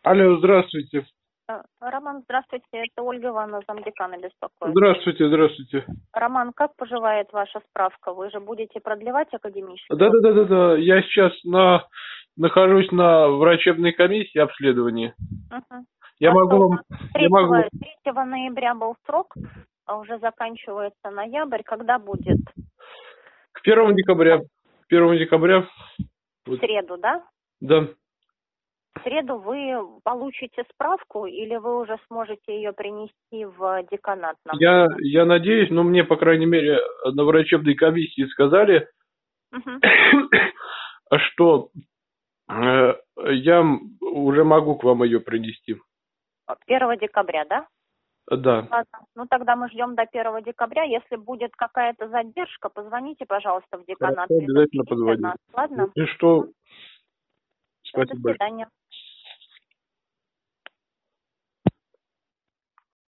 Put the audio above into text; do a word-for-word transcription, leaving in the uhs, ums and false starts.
Алло, здравствуйте. Э, Роман, здравствуйте, это Ольга Ивановна, замдекана беспокоит. Здравствуйте, здравствуйте. Роман, как поживает ваша справка? Вы же будете продлевать академическую? Да, да, да, да, да. Я сейчас на нахожусь на врачебной комиссии обследования. Угу. Я могу вам. Я могу. третьего ноября был срок, а уже заканчивается ноябрь. Когда будет? К первому декабря. К первому декабря. В среду, да? Да. В среду вы получите справку или вы уже сможете ее принести в деканат? Нам? Я, я надеюсь, но мне, по крайней мере, на врачебной комиссии сказали, угу. что э, я уже могу к вам ее принести. первого декабря, да? Да. Ладно. Ну тогда мы ждем до первого декабря. Если будет какая-то задержка, позвоните, пожалуйста, в деканат. Хорошо, обязательно позвоню. Нас, ладно? И что? Все, Спасибо. до свидания.